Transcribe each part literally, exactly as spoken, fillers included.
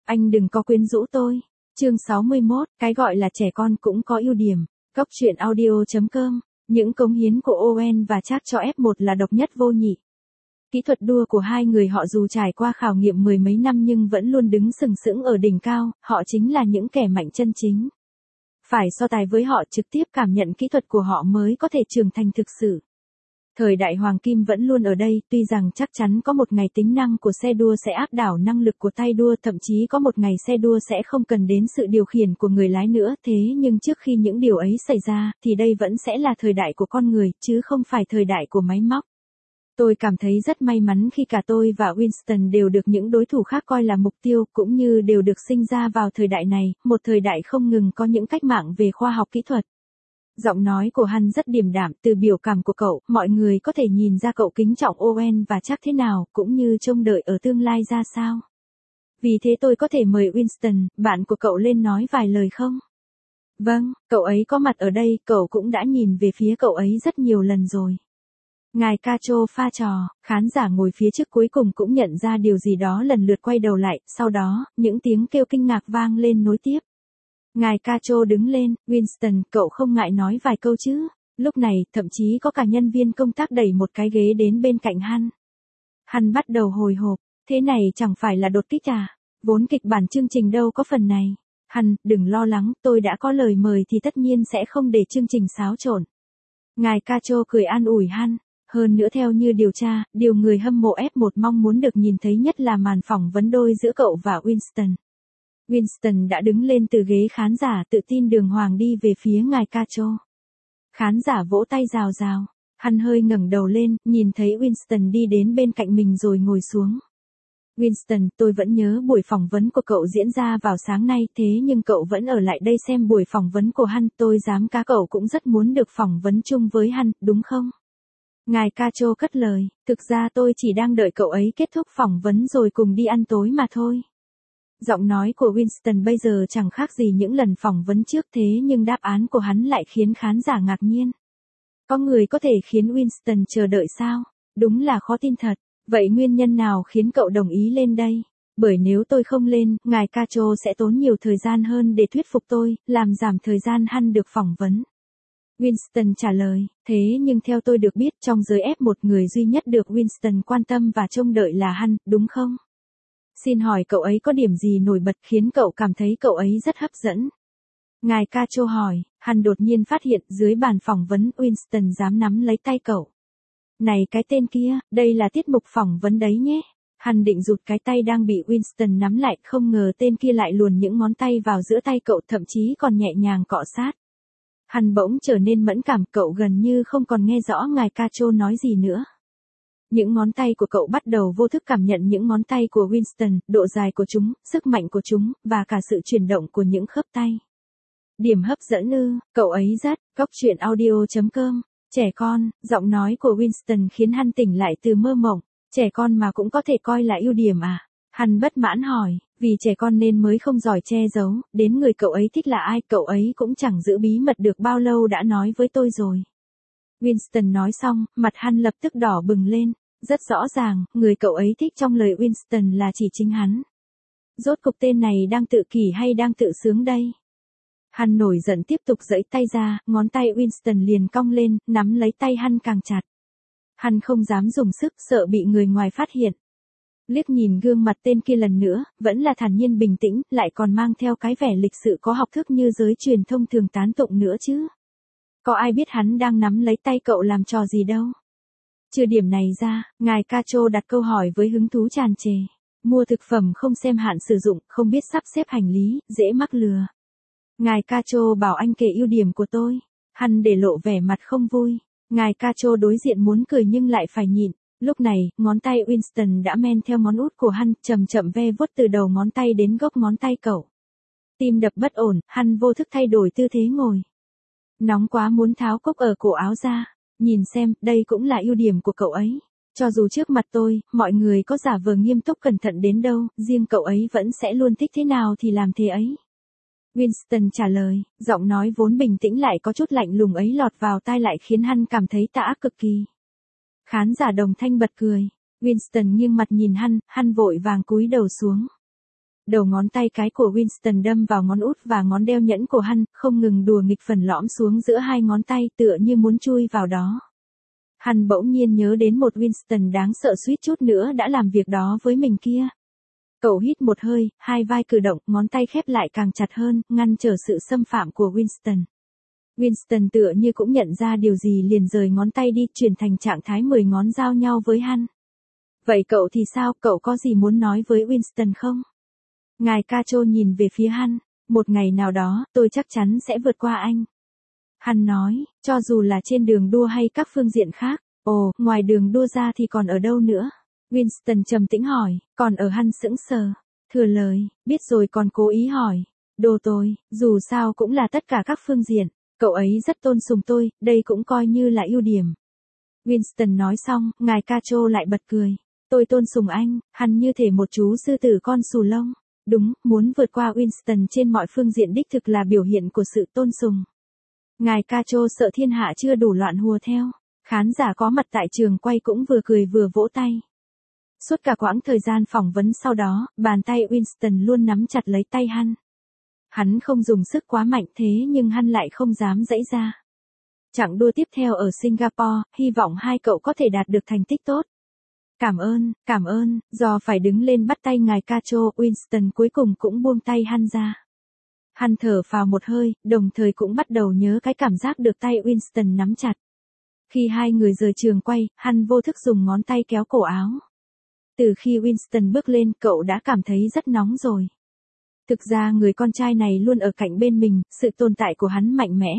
Anh đừng có quyến rũ tôi. Chương sáu mươi mốt, cái gọi là trẻ con cũng có ưu điểm. Cốc truyện audio chấm com. Những cống hiến của Owen và Trác cho ép một là độc nhất vô nhị. Kỹ thuật đua của hai người họ dù trải qua khảo nghiệm mười mấy năm nhưng vẫn luôn đứng sừng sững ở đỉnh cao, họ chính là những kẻ mạnh chân chính. Phải so tài với họ, trực tiếp cảm nhận kỹ thuật của họ mới có thể trưởng thành thực sự. Thời đại hoàng kim vẫn luôn ở đây, tuy rằng chắc chắn có một ngày tính năng của xe đua sẽ áp đảo năng lực của tay đua, thậm chí có một ngày xe đua sẽ không cần đến sự điều khiển của người lái nữa, thế nhưng trước khi những điều ấy xảy ra, thì đây vẫn sẽ là thời đại của con người, chứ không phải thời đại của máy móc. Tôi cảm thấy rất may mắn khi cả tôi và Winston đều được những đối thủ khác coi là mục tiêu, cũng như đều được sinh ra vào thời đại này, một thời đại không ngừng có những cách mạng về khoa học kỹ thuật. Giọng nói của hắn rất điềm đạm, từ biểu cảm của cậu, mọi người có thể nhìn ra cậu kính trọng Owen và Trác thế nào, cũng như trông đợi ở tương lai ra sao. Vì thế tôi có thể mời Winston, bạn của cậu lên nói vài lời không? Vâng, cậu ấy có mặt ở đây, cậu cũng đã nhìn về phía cậu ấy rất nhiều lần rồi. Ngài Cacho pha trò, khán giả ngồi phía trước cuối cùng cũng nhận ra điều gì đó lần lượt quay đầu lại, sau đó, những tiếng kêu kinh ngạc vang lên nối tiếp. Ngài Cacho đứng lên, Winston, cậu không ngại nói vài câu chứ? Lúc này, thậm chí có cả nhân viên công tác đẩy một cái ghế đến bên cạnh hắn. Hắn bắt đầu hồi hộp, thế này chẳng phải là đột kích à? Vốn kịch bản chương trình đâu có phần này. Hắn, đừng lo lắng, tôi đã có lời mời thì tất nhiên sẽ không để chương trình xáo trộn. Ngài Cacho cười an ủi hắn. Hơn nữa theo như điều tra, điều người hâm mộ ép một mong muốn được nhìn thấy nhất là màn phỏng vấn đôi giữa cậu và Winston. Winston đã đứng lên từ ghế khán giả tự tin đường hoàng đi về phía ngài Cacho. Khán giả vỗ tay rào rào. Hắn hơi ngẩng đầu lên, nhìn thấy Winston đi đến bên cạnh mình rồi ngồi xuống. Winston, tôi vẫn nhớ buổi phỏng vấn của cậu diễn ra vào sáng nay, thế nhưng cậu vẫn ở lại đây xem buổi phỏng vấn của hắn, tôi dám cá cậu cũng rất muốn được phỏng vấn chung với hắn, đúng không? Ngài Cacho cất lời, thực ra tôi chỉ đang đợi cậu ấy kết thúc phỏng vấn rồi cùng đi ăn tối mà thôi. Giọng nói của Winston bây giờ chẳng khác gì những lần phỏng vấn trước, thế nhưng đáp án của hắn lại khiến khán giả ngạc nhiên. Có người có thể khiến Winston chờ đợi sao? Đúng là khó tin thật. Vậy nguyên nhân nào khiến cậu đồng ý lên đây? Bởi nếu tôi không lên, ngài Cacho sẽ tốn nhiều thời gian hơn để thuyết phục tôi, làm giảm thời gian hắn được phỏng vấn. Winston trả lời, thế nhưng theo tôi được biết trong giới ép một người duy nhất được Winston quan tâm và trông đợi là hắn, đúng không? Xin hỏi cậu ấy có điểm gì nổi bật khiến cậu cảm thấy cậu ấy rất hấp dẫn? Ngài Cacho hỏi, hắn đột nhiên phát hiện dưới bàn phỏng vấn Winston dám nắm lấy tay cậu. Này cái tên kia, đây là tiết mục phỏng vấn đấy nhé. Hắn định rụt cái tay đang bị Winston nắm lại, không ngờ tên kia lại luồn những ngón tay vào giữa tay cậu, thậm chí còn nhẹ nhàng cọ sát. Hắn bỗng trở nên mẫn cảm, cậu gần như không còn nghe rõ ngài Cacho nói gì nữa. Những ngón tay của cậu bắt đầu vô thức cảm nhận những ngón tay của Winston, độ dài của chúng, sức mạnh của chúng, và cả sự chuyển động của những khớp tay. Điểm hấp dẫn ư, cậu ấy rất, cốc truyện audio chấm com. Trẻ con, giọng nói của Winston khiến hắn tỉnh lại từ mơ mộng. Trẻ con mà cũng có thể coi là ưu điểm à? Hắn bất mãn hỏi, vì trẻ con nên mới không giỏi che giấu, đến người cậu ấy thích là ai, cậu ấy cũng chẳng giữ bí mật được bao lâu đã nói với tôi rồi. Winston nói xong, mặt hắn lập tức đỏ bừng lên. Rất rõ ràng, người cậu ấy thích trong lời Winston là chỉ chính hắn. Rốt cục tên này đang tự kỷ hay đang tự sướng đây? Hắn nổi giận tiếp tục giãy tay ra, ngón tay Winston liền cong lên, nắm lấy tay hắn càng chặt. Hắn không dám dùng sức, sợ bị người ngoài phát hiện. Liếc nhìn gương mặt tên kia lần nữa, vẫn là thản nhiên bình tĩnh, lại còn mang theo cái vẻ lịch sự có học thức như giới truyền thông thường tán tụng nữa chứ. Có ai biết hắn đang nắm lấy tay cậu làm trò gì đâu. Trừ điểm này ra, ngài Cacho đặt câu hỏi với hứng thú tràn trề. Mua thực phẩm không xem hạn sử dụng, không biết sắp xếp hành lý, dễ mắc lừa. Ngài Cacho bảo anh kể ưu điểm của tôi. Hắn để lộ vẻ mặt không vui. Ngài Cacho đối diện muốn cười nhưng lại phải nhịn. Lúc này, ngón tay Winston đã men theo ngón út của hắn, chậm chậm ve vuốt từ đầu ngón tay đến gốc ngón tay cậu. Tim đập bất ổn, hắn vô thức thay đổi tư thế ngồi. Nóng quá muốn tháo cúc ở cổ áo ra. Nhìn xem, đây cũng là ưu điểm của cậu ấy. Cho dù trước mặt tôi, mọi người có giả vờ nghiêm túc cẩn thận đến đâu, riêng cậu ấy vẫn sẽ luôn thích thế nào thì làm thế ấy. Winston trả lời, giọng nói vốn bình tĩnh lại có chút lạnh lùng ấy lọt vào tai lại khiến hắn cảm thấy tà ác cực kỳ. Khán giả đồng thanh bật cười. Winston nghiêng mặt nhìn hắn, hắn vội vàng cúi đầu xuống. Đầu ngón tay cái của Winston đâm vào ngón út và ngón đeo nhẫn của hắn, không ngừng đùa nghịch phần lõm xuống giữa hai ngón tay tựa như muốn chui vào đó. Hắn bỗng nhiên nhớ đến một Winston đáng sợ suýt chút nữa đã làm việc đó với mình kia. Cậu hít một hơi, hai vai cử động, ngón tay khép lại càng chặt hơn, ngăn trở sự xâm phạm của Winston. Winston tựa như cũng nhận ra điều gì liền rời ngón tay đi, chuyển thành trạng thái mười ngón giao nhau với hắn. Vậy cậu thì sao, cậu có gì muốn nói với Winston không? Ngài Cacho nhìn về phía hắn, một ngày nào đó, tôi chắc chắn sẽ vượt qua anh. Hắn nói, cho dù là trên đường đua hay các phương diện khác. Ồ, ngoài đường đua ra thì còn ở đâu nữa? Winston trầm tĩnh hỏi, còn ở. Hắn sững sờ. Thừa lời, biết rồi còn cố ý hỏi. Đồ tôi, dù sao cũng là tất cả các phương diện. Cậu ấy rất tôn sùng tôi, đây cũng coi như là ưu điểm. Winston nói xong, ngài Cacho lại bật cười. Tôi tôn sùng anh, hắn như thể một chú sư tử con xù lông. Đúng, muốn vượt qua Winston trên mọi phương diện đích thực là biểu hiện của sự tôn sùng. Ngài Cacho sợ thiên hạ chưa đủ loạn hùa theo. Khán giả có mặt tại trường quay cũng vừa cười vừa vỗ tay. Suốt cả quãng thời gian phỏng vấn sau đó, bàn tay Winston luôn nắm chặt lấy tay hắn. Hắn không dùng sức quá mạnh thế nhưng hắn lại không dám giãy ra. Chặng đua tiếp theo ở Singapore, hy vọng hai cậu có thể đạt được thành tích tốt. Cảm ơn, cảm ơn, do phải đứng lên bắt tay ngài Cacho, Winston cuối cùng cũng buông tay hắn ra. Hắn thở phào một hơi, đồng thời cũng bắt đầu nhớ cái cảm giác được tay Winston nắm chặt. Khi hai người rời trường quay, hắn vô thức dùng ngón tay kéo cổ áo. Từ khi Winston bước lên, cậu đã cảm thấy rất nóng rồi. Thực ra người con trai này luôn ở cạnh bên mình, sự tồn tại của hắn mạnh mẽ.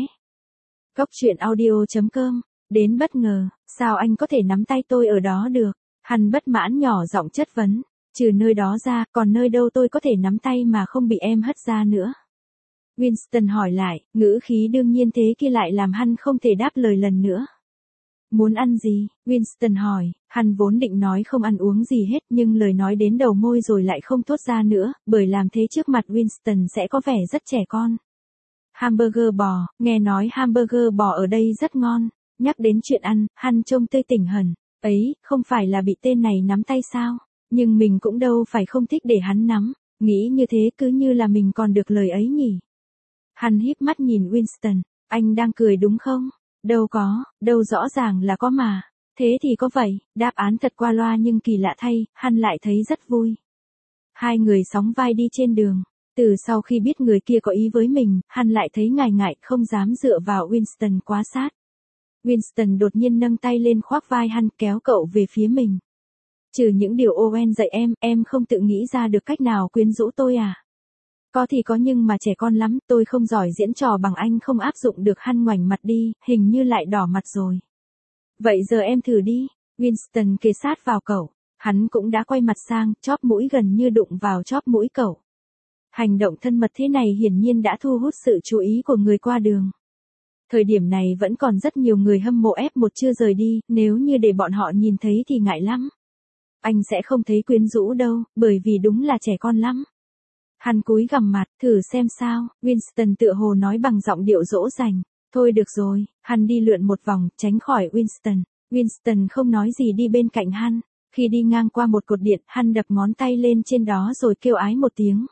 Góc truyện audio chấm com, đến bất ngờ, sao anh có thể nắm tay tôi ở đó được? Hắn bất mãn nhỏ giọng chất vấn, trừ nơi đó ra, còn nơi đâu tôi có thể nắm tay mà không bị em hất ra nữa? Winston hỏi lại, ngữ khí đương nhiên thế kia lại làm hắn không thể đáp lời lần nữa. Muốn ăn gì? Winston hỏi, hắn vốn định nói không ăn uống gì hết nhưng lời nói đến đầu môi rồi lại không thốt ra nữa, bởi làm thế trước mặt Winston sẽ có vẻ rất trẻ con. Hamburger bò, nghe nói hamburger bò ở đây rất ngon, nhắc đến chuyện ăn, hắn trông tươi tỉnh hẳn, ấy, không phải là bị tên này nắm tay sao, nhưng mình cũng đâu phải không thích để hắn nắm, nghĩ như thế cứ như là mình còn được lời ấy nhỉ. Hắn híp mắt nhìn Winston, anh đang cười đúng không? Đâu có, đâu rõ ràng là có mà. Thế thì có vậy, đáp án thật qua loa nhưng kỳ lạ thay, hắn lại thấy rất vui. Hai người sóng vai đi trên đường. Từ sau khi biết người kia có ý với mình, hắn lại thấy ngại ngại không dám dựa vào Winston quá sát. Winston đột nhiên nâng tay lên khoác vai hắn kéo cậu về phía mình. Trừ những điều Owen dạy em, em không tự nghĩ ra được cách nào quyến rũ tôi à? Có thì có nhưng mà trẻ con lắm, tôi không giỏi diễn trò bằng anh không áp dụng được. Hắn ngoảnh mặt đi, hình như lại đỏ mặt rồi. Vậy giờ em thử đi. Winston kề sát vào cậu. Hắn cũng đã quay mặt sang, chóp mũi gần như đụng vào chóp mũi cậu. Hành động thân mật thế này hiển nhiên đã thu hút sự chú ý của người qua đường. Thời điểm này vẫn còn rất nhiều người hâm mộ ép một chưa rời đi, nếu như để bọn họ nhìn thấy thì ngại lắm. Anh sẽ không thấy quyến rũ đâu, bởi vì đúng là trẻ con lắm. Hắn cúi gằm mặt, thử xem sao, Winston tựa hồ nói bằng giọng điệu dỗ dành. Thôi được rồi, hắn đi lượn một vòng, tránh khỏi Winston. Winston không nói gì đi bên cạnh hắn. Khi đi ngang qua một cột điện, hắn đập ngón tay lên trên đó rồi kêu ái một tiếng.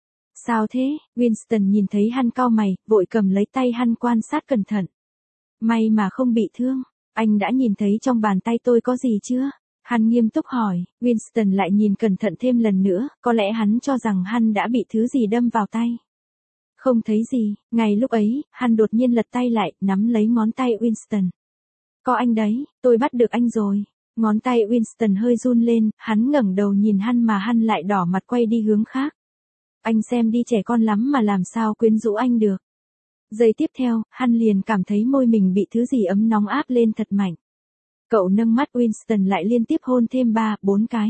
Sao thế? Winston nhìn thấy hắn cau mày, vội cầm lấy tay hắn quan sát cẩn thận. May mà không bị thương. Anh đã nhìn thấy trong bàn tay tôi có gì chưa? Hắn nghiêm túc hỏi, Winston lại nhìn cẩn thận thêm lần nữa, có lẽ hắn cho rằng hắn đã bị thứ gì đâm vào tay. Không thấy gì, ngay lúc ấy, hắn đột nhiên lật tay lại, nắm lấy ngón tay Winston. Có anh đấy, tôi bắt được anh rồi. Ngón tay Winston hơi run lên, hắn ngẩng đầu nhìn hắn mà hắn lại đỏ mặt quay đi hướng khác. Anh xem đi, trẻ con lắm mà làm sao quyến rũ anh được. Giây tiếp theo, hắn liền cảm thấy môi mình bị thứ gì ấm nóng áp lên thật mạnh. Cậu nâng mắt Winston lại liên tiếp hôn thêm ba, bốn cái.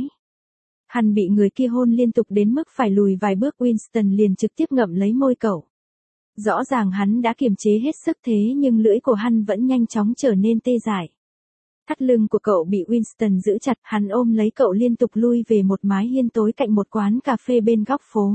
Hắn bị người kia hôn liên tục đến mức phải lùi vài bước, Winston liền trực tiếp ngậm lấy môi cậu. Rõ ràng hắn đã kiềm chế hết sức thế nhưng lưỡi của hắn vẫn nhanh chóng trở nên tê dại. Thắt lưng của cậu bị Winston giữ chặt, hắn ôm lấy cậu liên tục lui về một mái hiên tối cạnh một quán cà phê bên góc phố.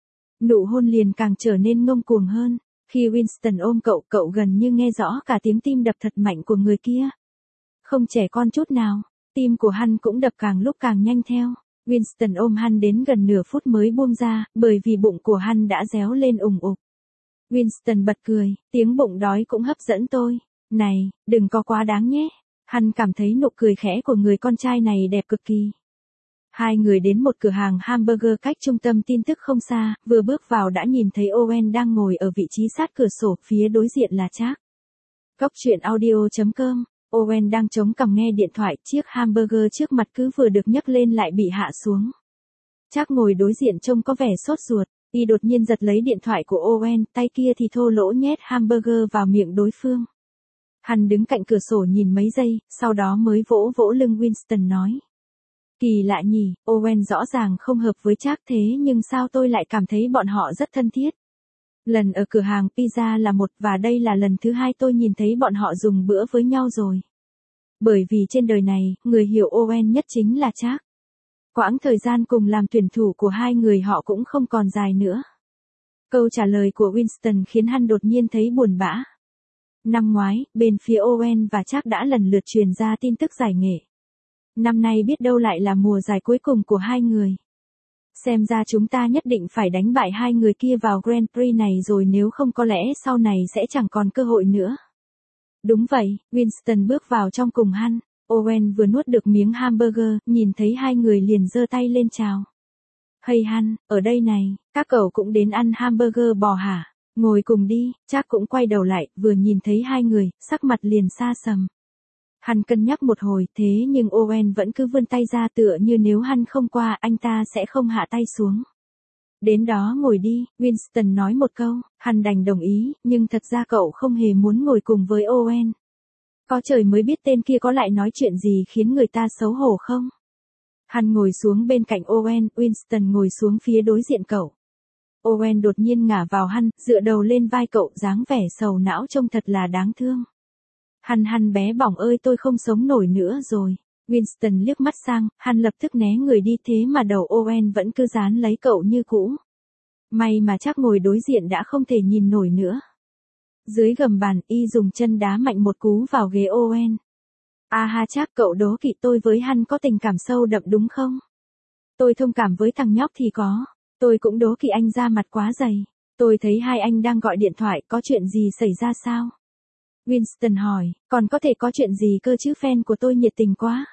Nụ hôn liền càng trở nên ngông cuồng hơn. Khi Winston ôm cậu, cậu gần như nghe rõ cả tiếng tim đập thật mạnh của người kia. Không trẻ con chút nào, tim của hắn cũng đập càng lúc càng nhanh theo. Winston ôm Han đến gần nửa phút mới buông ra, bởi vì bụng của Han đã réo lên ùng ục. Winston bật cười, tiếng bụng đói cũng hấp dẫn tôi. Này, đừng có quá đáng nhé. Han cảm thấy nụ cười khẽ của người con trai này đẹp cực kỳ. Hai người đến một cửa hàng hamburger cách trung tâm tin tức không xa, vừa bước vào đã nhìn thấy Owen đang ngồi ở vị trí sát cửa sổ, phía đối diện là Trác. Cốc truyện audio chấm com, Owen đang chống cằm nghe điện thoại, chiếc hamburger trước mặt cứ vừa được nhấc lên lại bị hạ xuống. Trác ngồi đối diện trông có vẻ sốt ruột, y đột nhiên giật lấy điện thoại của Owen, tay kia thì thô lỗ nhét hamburger vào miệng đối phương. Hắn đứng cạnh cửa sổ nhìn mấy giây, sau đó mới vỗ vỗ lưng Winston nói. Kỳ lạ nhỉ, Owen rõ ràng không hợp với Trác thế nhưng sao tôi lại cảm thấy bọn họ rất thân thiết. Lần ở cửa hàng pizza là một và đây là lần thứ hai tôi nhìn thấy bọn họ dùng bữa với nhau rồi. Bởi vì trên đời này, người hiểu Owen nhất chính là Trác. Quãng thời gian cùng làm tuyển thủ của hai người họ cũng không còn dài nữa. Câu trả lời của Winston khiến hắn đột nhiên thấy buồn bã. Năm ngoái, bên phía Owen và Trác đã lần lượt truyền ra tin tức giải nghệ. Năm nay biết đâu lại là mùa giải cuối cùng của hai người. Xem ra chúng ta nhất định phải đánh bại hai người kia vào Grand Prix này rồi, nếu không có lẽ sau này sẽ chẳng còn cơ hội nữa. Đúng vậy, Winston bước vào trong cùng Han. Owen vừa nuốt được miếng hamburger, nhìn thấy hai người liền giơ tay lên chào. Hey Han, ở đây này, các cậu cũng đến ăn hamburger bò hả? Ngồi cùng đi. Trác cũng quay đầu lại, vừa nhìn thấy hai người, sắc mặt liền xa sầm. Han cân nhắc một hồi, thế nhưng Owen vẫn cứ vươn tay ra tựa như nếu Han không qua anh ta sẽ không hạ tay xuống. Đến đó ngồi đi, Winston nói một câu, Han đành đồng ý, nhưng thật ra cậu không hề muốn ngồi cùng với Owen. Có trời mới biết tên kia có lại nói chuyện gì khiến người ta xấu hổ không? Han ngồi xuống bên cạnh Owen, Winston ngồi xuống phía đối diện cậu. Owen đột nhiên ngả vào Han, dựa đầu lên vai cậu, dáng vẻ sầu não trông thật là đáng thương. Han Han bé bỏng ơi, tôi không sống nổi nữa rồi. Winston liếc mắt sang, Han lập tức né người đi, thế mà đầu Owen vẫn cứ dán lấy cậu như cũ. May mà Trác ngồi đối diện đã không thể nhìn nổi nữa. Dưới gầm bàn, y dùng chân đá mạnh một cú vào ghế Owen. À ha Trác, cậu đố kỵ tôi với Han có tình cảm sâu đậm đúng không? Tôi thông cảm với thằng nhóc thì có. Tôi cũng đố kỵ anh da mặt quá dày. Tôi thấy hai anh đang gọi điện thoại, có chuyện gì xảy ra sao? Winston hỏi, còn có thể có chuyện gì cơ chứ, fan của tôi nhiệt tình quá.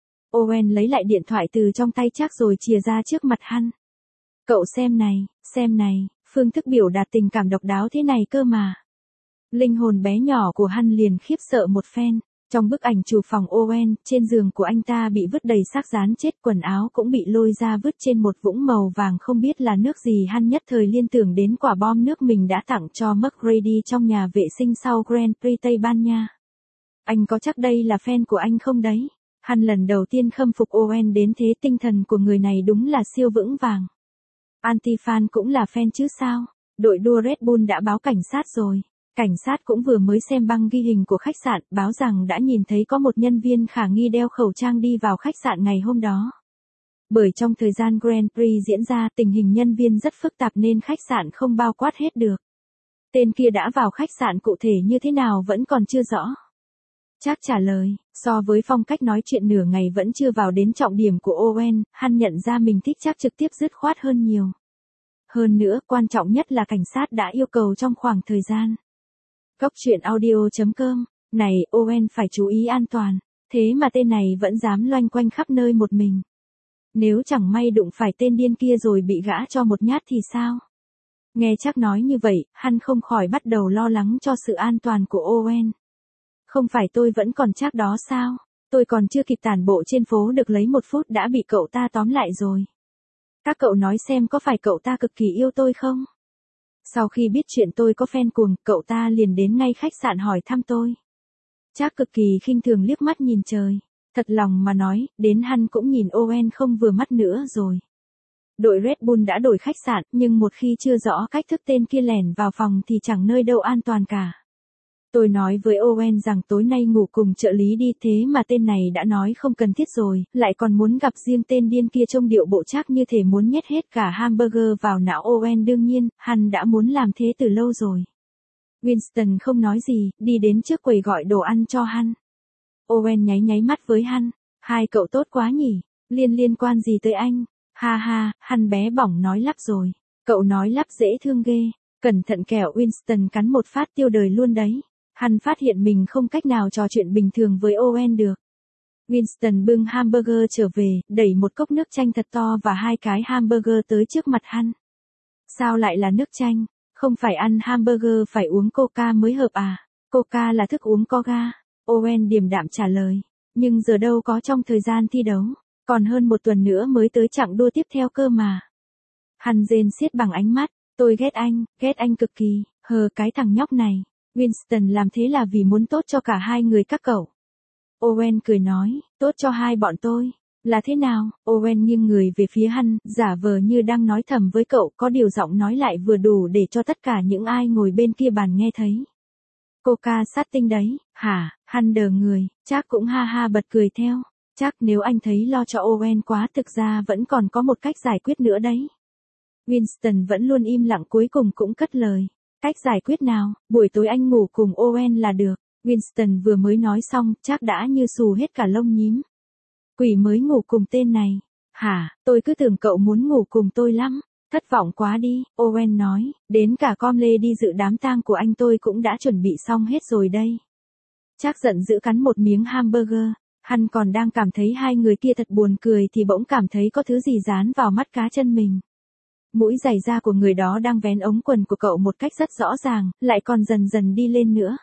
Owen lấy lại điện thoại từ trong tay Trác rồi chìa ra trước mặt Han. Cậu xem này, xem này, phương thức biểu đạt tình cảm độc đáo thế này cơ mà. Linh hồn bé nhỏ của Han liền khiếp sợ một phen. Trong bức ảnh chụp phòng Owen, trên giường của anh ta bị vứt đầy xác rán chết, quần áo cũng bị lôi ra vứt trên một vũng màu vàng không biết là nước gì. Han nhất thời liên tưởng đến quả bom nước mình đã tặng cho McGrady trong nhà vệ sinh sau Grand Prix Tây Ban Nha. Anh có chắc đây là fan của anh không đấy? Han lần đầu tiên khâm phục Owen đến thế, tinh thần của người này đúng là siêu vững vàng. Anti-fan cũng là fan chứ sao? Đội đua Red Bull đã báo cảnh sát rồi. Cảnh sát cũng vừa mới xem băng ghi hình của khách sạn, báo rằng đã nhìn thấy có một nhân viên khả nghi đeo khẩu trang đi vào khách sạn ngày hôm đó. Bởi trong thời gian Grand Prix diễn ra, tình hình nhân viên rất phức tạp nên khách sạn không bao quát hết được. Tên kia đã vào khách sạn cụ thể như thế nào vẫn còn chưa rõ. Trác trả lời, so với phong cách nói chuyện nửa ngày vẫn chưa vào đến trọng điểm của Owen, Han nhận ra mình thích Trác trực tiếp dứt khoát hơn nhiều. Hơn nữa, quan trọng nhất là cảnh sát đã yêu cầu trong khoảng thời gian. Cốc truyện audio chấm com, này Owen phải chú ý an toàn, thế mà tên này vẫn dám loanh quanh khắp nơi một mình. Nếu chẳng may đụng phải tên điên kia rồi bị gã cho một nhát thì sao? Nghe Trác nói như vậy, Han không khỏi bắt đầu lo lắng cho sự an toàn của Owen. Không phải tôi vẫn còn Trác đó sao? Tôi còn chưa kịp tản bộ trên phố được lấy một phút đã bị cậu ta tóm lại rồi. Các cậu nói xem có phải cậu ta cực kỳ yêu tôi không? Sau khi biết chuyện tôi có fan cuồng, cậu ta liền đến ngay khách sạn hỏi thăm tôi. Trác cực kỳ khinh thường liếc mắt nhìn trời. Thật lòng mà nói, đến Han cũng nhìn Owen không vừa mắt nữa rồi. Đội Red Bull đã đổi khách sạn, nhưng một khi chưa rõ cách thức tên kia lẻn vào phòng thì chẳng nơi đâu an toàn cả. Tôi nói với Owen rằng tối nay ngủ cùng trợ lý đi, thế mà tên này đã nói không cần thiết rồi, lại còn muốn gặp riêng tên điên kia, trông điệu bộ Trác như thể muốn nhét hết cả hamburger vào não Owen. Đương nhiên, Han đã muốn làm thế từ lâu rồi. Winston không nói gì, đi đến trước quầy gọi đồ ăn cho Han. Owen nháy nháy mắt với Han. Hai cậu tốt quá nhỉ, Liên liên quan gì tới anh? Ha ha, hắn bé bỏng nói lắp rồi. Cậu nói lắp dễ thương ghê. Cẩn thận kẻo Winston cắn một phát tiêu đời luôn đấy. Hắn phát hiện mình không cách nào trò chuyện bình thường với Owen được. Winston bưng hamburger trở về, đẩy một cốc nước chanh thật to và hai cái hamburger tới trước mặt hắn. Sao lại là nước chanh? Không phải ăn hamburger phải uống coca mới hợp à? Coca là thức uống có ga. Owen điềm đạm trả lời. Nhưng giờ đâu có trong thời gian thi đấu. Còn hơn một tuần nữa mới tới chặng đua tiếp theo cơ mà. Hắn rên xiết bằng ánh mắt. Tôi ghét anh, ghét anh cực kỳ. Hờ cái thằng nhóc này. Winston làm thế là vì muốn tốt cho cả hai người các cậu. Owen cười nói, tốt cho hai bọn tôi. Là thế nào? Owen nghiêng người về phía hắn, giả vờ như đang nói thầm với cậu, có điều giọng nói lại vừa đủ để cho tất cả những ai ngồi bên kia bàn nghe thấy. Coca sát tinh đấy, hả? Hắn đờ người, chắc cũng ha ha bật cười theo. Chắc nếu anh thấy lo cho Owen quá thực ra vẫn còn có một cách giải quyết nữa đấy. Winston vẫn luôn im lặng cuối cùng cũng cất lời. Cách giải quyết nào? Buổi tối anh ngủ cùng Owen là được. Winston vừa mới nói xong, chắc đã như xù hết cả lông nhím. Quỷ mới ngủ cùng tên này. Hả, tôi cứ tưởng cậu muốn ngủ cùng tôi lắm. Thất vọng quá đi, Owen nói, đến cả com lê đi dự đám tang của anh tôi cũng đã chuẩn bị xong hết rồi đây. Chắc giận dữ cắn một miếng hamburger. Hắn còn đang cảm thấy hai người kia thật buồn cười thì bỗng cảm thấy có thứ gì dán vào mắt cá chân mình. Mũi giày da của người đó đang vén ống quần của cậu một cách rất rõ ràng, lại còn dần dần đi lên nữa.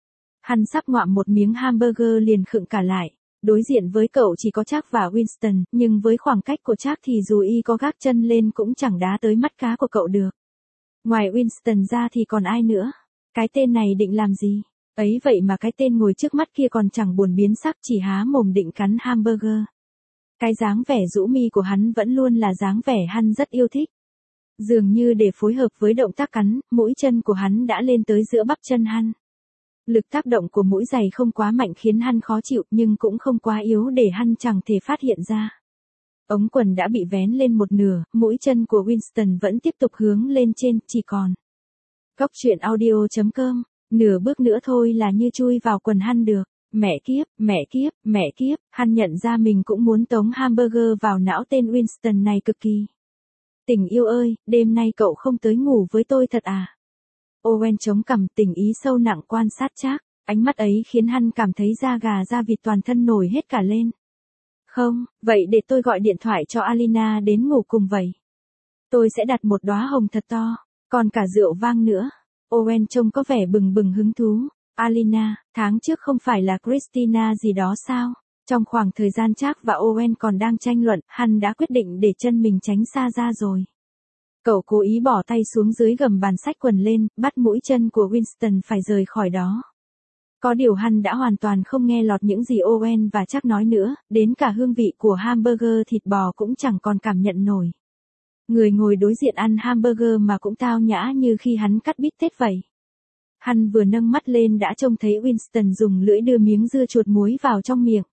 Hắn sắp ngoạm một miếng hamburger liền khựng cả lại. Đối diện với cậu chỉ có Jack và Winston, nhưng với khoảng cách của Jack thì dù y có gác chân lên cũng chẳng đá tới mắt cá của cậu được. Ngoài Winston ra thì còn ai nữa? Cái tên này định làm gì? Ấy vậy mà cái tên ngồi trước mắt kia còn chẳng buồn biến sắc, chỉ há mồm định cắn hamburger. Cái dáng vẻ rũ mi của hắn vẫn luôn là dáng vẻ hắn rất yêu thích. Dường như để phối hợp với động tác cắn, mũi chân của hắn đã lên tới giữa bắp chân hắn. Lực tác động của mũi giày không quá mạnh khiến hắn khó chịu nhưng cũng không quá yếu để hắn chẳng thể phát hiện ra. Ống quần đã bị vén lên một nửa, mũi chân của Winston vẫn tiếp tục hướng lên trên, chỉ còn. Góc truyện audio chấm com, nửa bước nữa thôi là như chui vào quần hắn được. Mẹ kiếp, mẹ kiếp, mẹ kiếp, hắn nhận ra mình cũng muốn tống hamburger vào não tên Winston này cực kỳ. Tình yêu ơi, đêm nay cậu không tới ngủ với tôi thật à? Owen chống cằm, tình ý sâu nặng quan sát Jack, ánh mắt ấy khiến hắn cảm thấy da gà da vịt toàn thân nổi hết cả lên. Không, vậy để tôi gọi điện thoại cho Alina đến ngủ cùng vậy. Tôi sẽ đặt một đóa hồng thật to, còn cả rượu vang nữa. Owen trông có vẻ bừng bừng hứng thú. Alina, tháng trước không phải là Christina gì đó sao? Trong khoảng thời gian Jack và Owen còn đang tranh luận, hắn đã quyết định để chân mình tránh xa ra rồi. Cậu cố ý bỏ tay xuống dưới gầm bàn xách quần lên, bắt mũi chân của Winston phải rời khỏi đó. Có điều hắn đã hoàn toàn không nghe lọt những gì Owen và Jack nói nữa, đến cả hương vị của hamburger thịt bò cũng chẳng còn cảm nhận nổi. Người ngồi đối diện ăn hamburger mà cũng tao nhã như khi hắn cắt bít tết vậy. Hắn vừa nâng mắt lên đã trông thấy Winston dùng lưỡi đưa miếng dưa chuột muối vào trong miệng.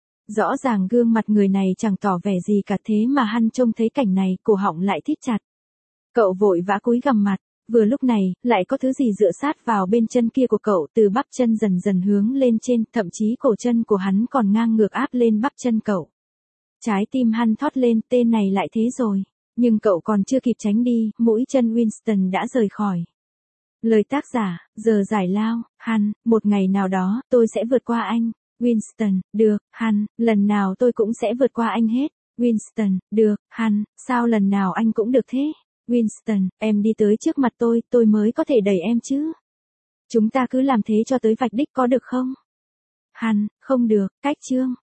Rõ ràng gương mặt người này chẳng tỏ vẻ gì cả, thế mà hắn trông thấy cảnh này, cổ họng lại thít chặt. Cậu vội vã cúi gằm mặt, vừa lúc này, lại có thứ gì dựa sát vào bên chân kia của cậu, từ bắp chân dần dần hướng lên trên, thậm chí cổ chân của hắn còn ngang ngược áp lên bắp chân cậu. Trái tim hắn thót lên, tên này lại thế rồi, nhưng cậu còn chưa kịp tránh đi, mũi chân Winston đã rời khỏi. Lời tác giả, giờ giải lao, hắn, một ngày nào đó, tôi sẽ vượt qua anh. Winston, được, hắn, lần nào tôi cũng sẽ vượt qua anh hết. Winston, được, hắn, sao lần nào anh cũng được thế? Winston, em đi tới trước mặt tôi, tôi mới có thể đẩy em chứ. Chúng ta cứ làm thế cho tới vạch đích có được không? Hắn, không được, cách chương.